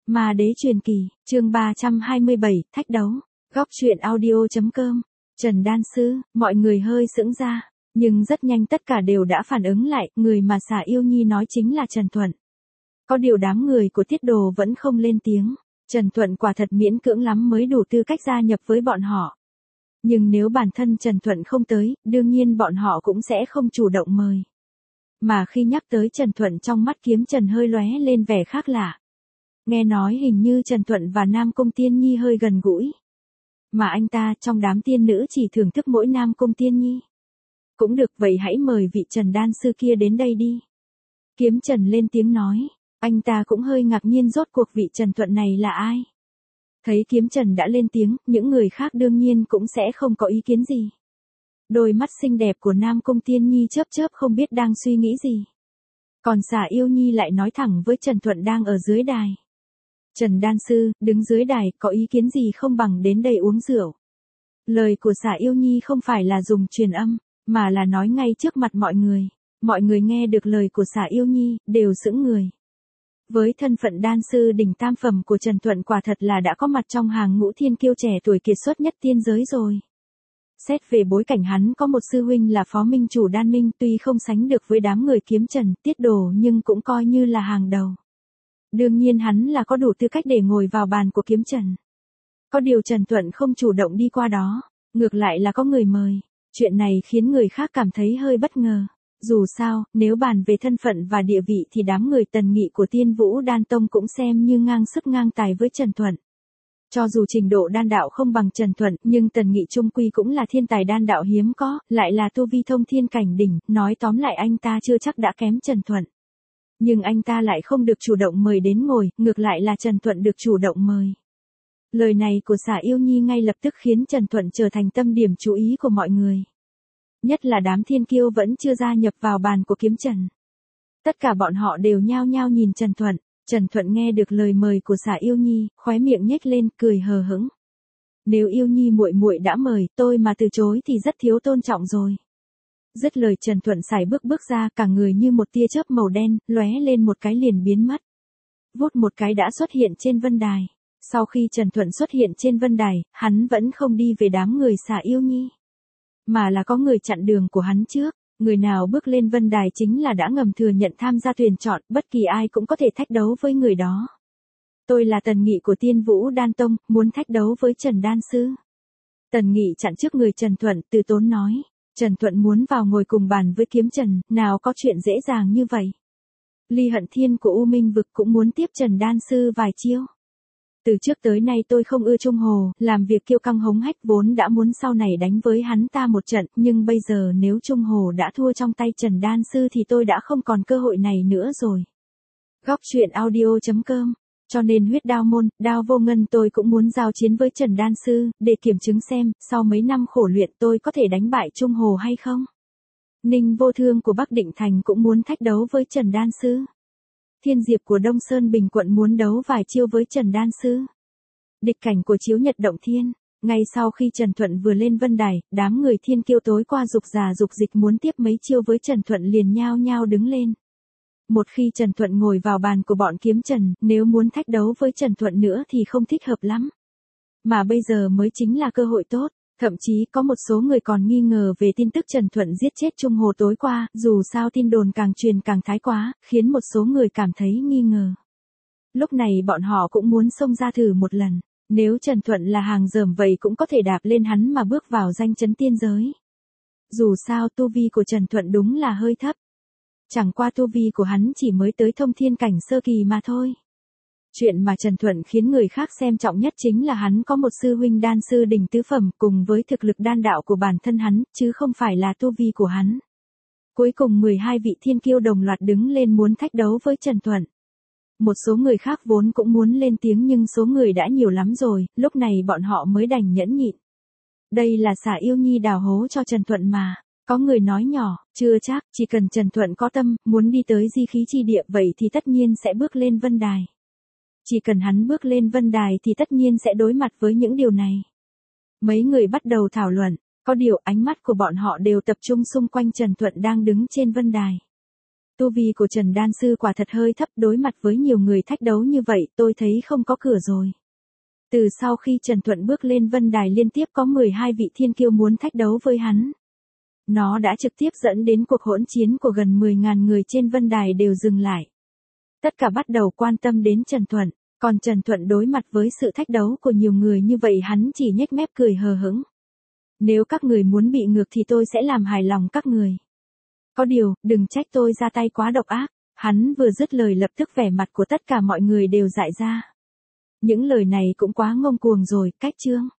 Ma đế truyền kỳ, chương 327, thách đấu. Góc truyện audio.com. Trần Đan Sư, mọi người hơi sững ra, nhưng rất nhanh tất cả đều đã phản ứng lại, người mà Xà Yêu Nhi nói chính là Trần Thuận. Có điều đám người của Tiết Đồ vẫn không lên tiếng, Trần Thuận quả thật miễn cưỡng lắm mới đủ tư cách gia nhập với bọn họ. Nhưng nếu bản thân Trần Thuận không tới, đương nhiên bọn họ cũng sẽ không chủ động mời. Mà khi nhắc tới Trần Thuận trong mắt Kiếm Trần hơi lóe lên vẻ khác lạ. Nghe nói hình như Trần Thuận và Nam Cung Tiên Nhi hơi gần gũi. Mà anh ta trong đám tiên nữ chỉ thưởng thức mỗi Nam Cung Tiên Nhi. Cũng được, vậy hãy mời vị Trần Đan Sư kia đến đây đi. Kiếm Trần lên tiếng nói, anh ta cũng hơi ngạc nhiên rốt cuộc vị Trần Thuận này là ai. Thấy Kiếm Trần đã lên tiếng, những người khác đương nhiên cũng sẽ không có ý kiến gì. Đôi mắt xinh đẹp của Nam Cung Tiên Nhi chớp chớp không biết đang suy nghĩ gì. Còn Xà Yêu Nhi lại nói thẳng với Trần Thuận đang ở dưới đài. Trần Đan Sư, đứng dưới đài, có ý kiến gì không bằng đến đây uống rượu. Lời của Xà Yêu Nhi không phải là dùng truyền âm, mà là nói ngay trước mặt mọi người. Mọi người nghe được lời của Xà Yêu Nhi, đều sững người. Với thân phận đan sư đỉnh tam phẩm của Trần Thuận quả thật là đã có mặt trong hàng ngũ thiên kiêu trẻ tuổi kiệt xuất nhất tiên giới rồi. Xét về bối cảnh hắn có một sư huynh là phó minh chủ Đan Minh, tuy không sánh được với đám người Kiếm Trần, Tiết Đồ nhưng cũng coi như là hàng đầu. Đương nhiên hắn là có đủ tư cách để ngồi vào bàn của Kiếm Trần. Có điều Trần Thuận không chủ động đi qua đó, ngược lại là có người mời. Chuyện này khiến người khác cảm thấy hơi bất ngờ. Dù sao, nếu bàn về thân phận và địa vị thì đám người Tần Nghị của Tiên Vũ Đan Tông cũng xem như ngang sức ngang tài với Trần Thuận. Cho dù trình độ đan đạo không bằng Trần Thuận, nhưng Tần Nghị chung quy cũng là thiên tài đan đạo hiếm có, lại là tu vi thông thiên cảnh đỉnh, nói tóm lại anh ta chưa chắc đã kém Trần Thuận. Nhưng anh ta lại không được chủ động mời đến ngồi, ngược lại là Trần Thuận được chủ động mời. Lời này của Xà Yêu Nhi ngay lập tức khiến Trần Thuận trở thành tâm điểm chú ý của mọi người. Nhất là đám thiên kiêu vẫn chưa gia nhập vào bàn của Kiếm Trần. Tất cả bọn họ đều nhao nhao nhìn Trần Thuận. Trần Thuận nghe được lời mời của Xà Yêu Nhi, khóe miệng nhếch lên, cười hờ hững. Nếu Yêu Nhi muội muội đã mời, tôi mà từ chối thì rất thiếu tôn trọng rồi. Dứt lời Trần Thuận sải bước ra, cả người như một tia chớp màu đen, lóe lên một cái liền biến mất. Vút một cái đã xuất hiện trên vân đài. Sau khi Trần Thuận xuất hiện trên vân đài, hắn vẫn không đi về đám người Xà Yêu Nhi, mà là có người chặn đường của hắn trước. Người nào bước lên vân đài chính là đã ngầm thừa nhận tham gia tuyển chọn, bất kỳ ai cũng có thể thách đấu với người đó. Tôi là Tần Nghị của Tiên Vũ Đan Tông, muốn thách đấu với Trần Đan Sư. Tần Nghị chặn trước người Trần Thuận, từ tốn nói. Trần Thuận muốn vào ngồi cùng bàn với Kiếm Trần, nào có chuyện dễ dàng như vậy. Ly Hận Thiên của U Minh Vực cũng muốn tiếp Trần Đan Sư vài chiêu. Từ trước tới nay tôi không ưa Trung Hồ, làm việc kiêu căng hống hách, vốn đã muốn sau này đánh với hắn ta một trận, nhưng bây giờ nếu Trung Hồ đã thua trong tay Trần Đan Sư thì tôi đã không còn cơ hội này nữa rồi. Góc truyện audio.com. Cho nên Huyết Đao Môn, Đao Vô Ngân tôi cũng muốn giao chiến với Trần Đan Sư, để kiểm chứng xem, sau mấy năm khổ luyện tôi có thể đánh bại Trung Hồ hay không. Ninh Vô Thương của Bắc Định Thành cũng muốn thách đấu với Trần Đan Sư. Thiên Diệp của Đông Sơn Bình Quận muốn đấu vài chiêu với Trần Đan Sư. Địch Cảnh của Chiếu Nhật Động Thiên. Ngay sau khi Trần Thuận vừa lên vân đài, đám người thiên kiêu tối qua dục già dục dịch muốn tiếp mấy chiêu với Trần Thuận liền nhao nhao đứng lên. Một khi Trần Thuận ngồi vào bàn của bọn Kiếm Trần, nếu muốn thách đấu với Trần Thuận nữa thì không thích hợp lắm. Mà bây giờ mới chính là cơ hội tốt. Thậm chí có một số người còn nghi ngờ về tin tức Trần Thuận giết chết Trung Hồ tối qua, dù sao tin đồn càng truyền càng thái quá, khiến một số người cảm thấy nghi ngờ. Lúc này bọn họ cũng muốn xông ra thử một lần, nếu Trần Thuận là hàng dởm vậy cũng có thể đạp lên hắn mà bước vào danh chấn tiên giới. Dù sao tu vi của Trần Thuận đúng là hơi thấp. Chẳng qua tu vi của hắn chỉ mới tới thông thiên cảnh sơ kỳ mà thôi. Chuyện mà Trần Thuận khiến người khác xem trọng nhất chính là hắn có một sư huynh đan sư đỉnh tứ phẩm cùng với thực lực đan đạo của bản thân hắn, chứ không phải là tu vi của hắn. Cuối cùng 12 vị thiên kiêu đồng loạt đứng lên muốn thách đấu với Trần Thuận. Một số người khác vốn cũng muốn lên tiếng nhưng số người đã nhiều lắm rồi, lúc này bọn họ mới đành nhẫn nhịn. Đây là Xà Yêu Nhi đào hố cho Trần Thuận mà. Có người nói nhỏ, chưa chắc, chỉ cần Trần Thuận có tâm, muốn đi tới di khí chi địa vậy thì tất nhiên sẽ bước lên vân đài. Chỉ cần hắn bước lên vân đài thì tất nhiên sẽ đối mặt với những điều này. Mấy người bắt đầu thảo luận, có điều ánh mắt của bọn họ đều tập trung xung quanh Trần Thuận đang đứng trên vân đài. Tu vi của Trần Đan Sư quả thật hơi thấp, đối mặt với nhiều người thách đấu như vậy tôi thấy không có cửa rồi. Từ sau khi Trần Thuận bước lên vân đài liên tiếp có 12 vị thiên kiêu muốn thách đấu với hắn. Nó đã trực tiếp dẫn đến cuộc hỗn chiến của gần 10.000 người trên vân đài đều dừng lại. Tất cả bắt đầu quan tâm đến Trần Thuận, còn Trần Thuận đối mặt với sự thách đấu của nhiều người như vậy hắn chỉ nhếch mép cười hờ hững. Nếu các người muốn bị ngược thì tôi sẽ làm hài lòng các người. Có điều, đừng trách tôi ra tay quá độc ác. Hắn vừa dứt lời lập tức vẻ mặt của tất cả mọi người đều dại ra. Những lời này cũng quá ngông cuồng rồi, cách chương.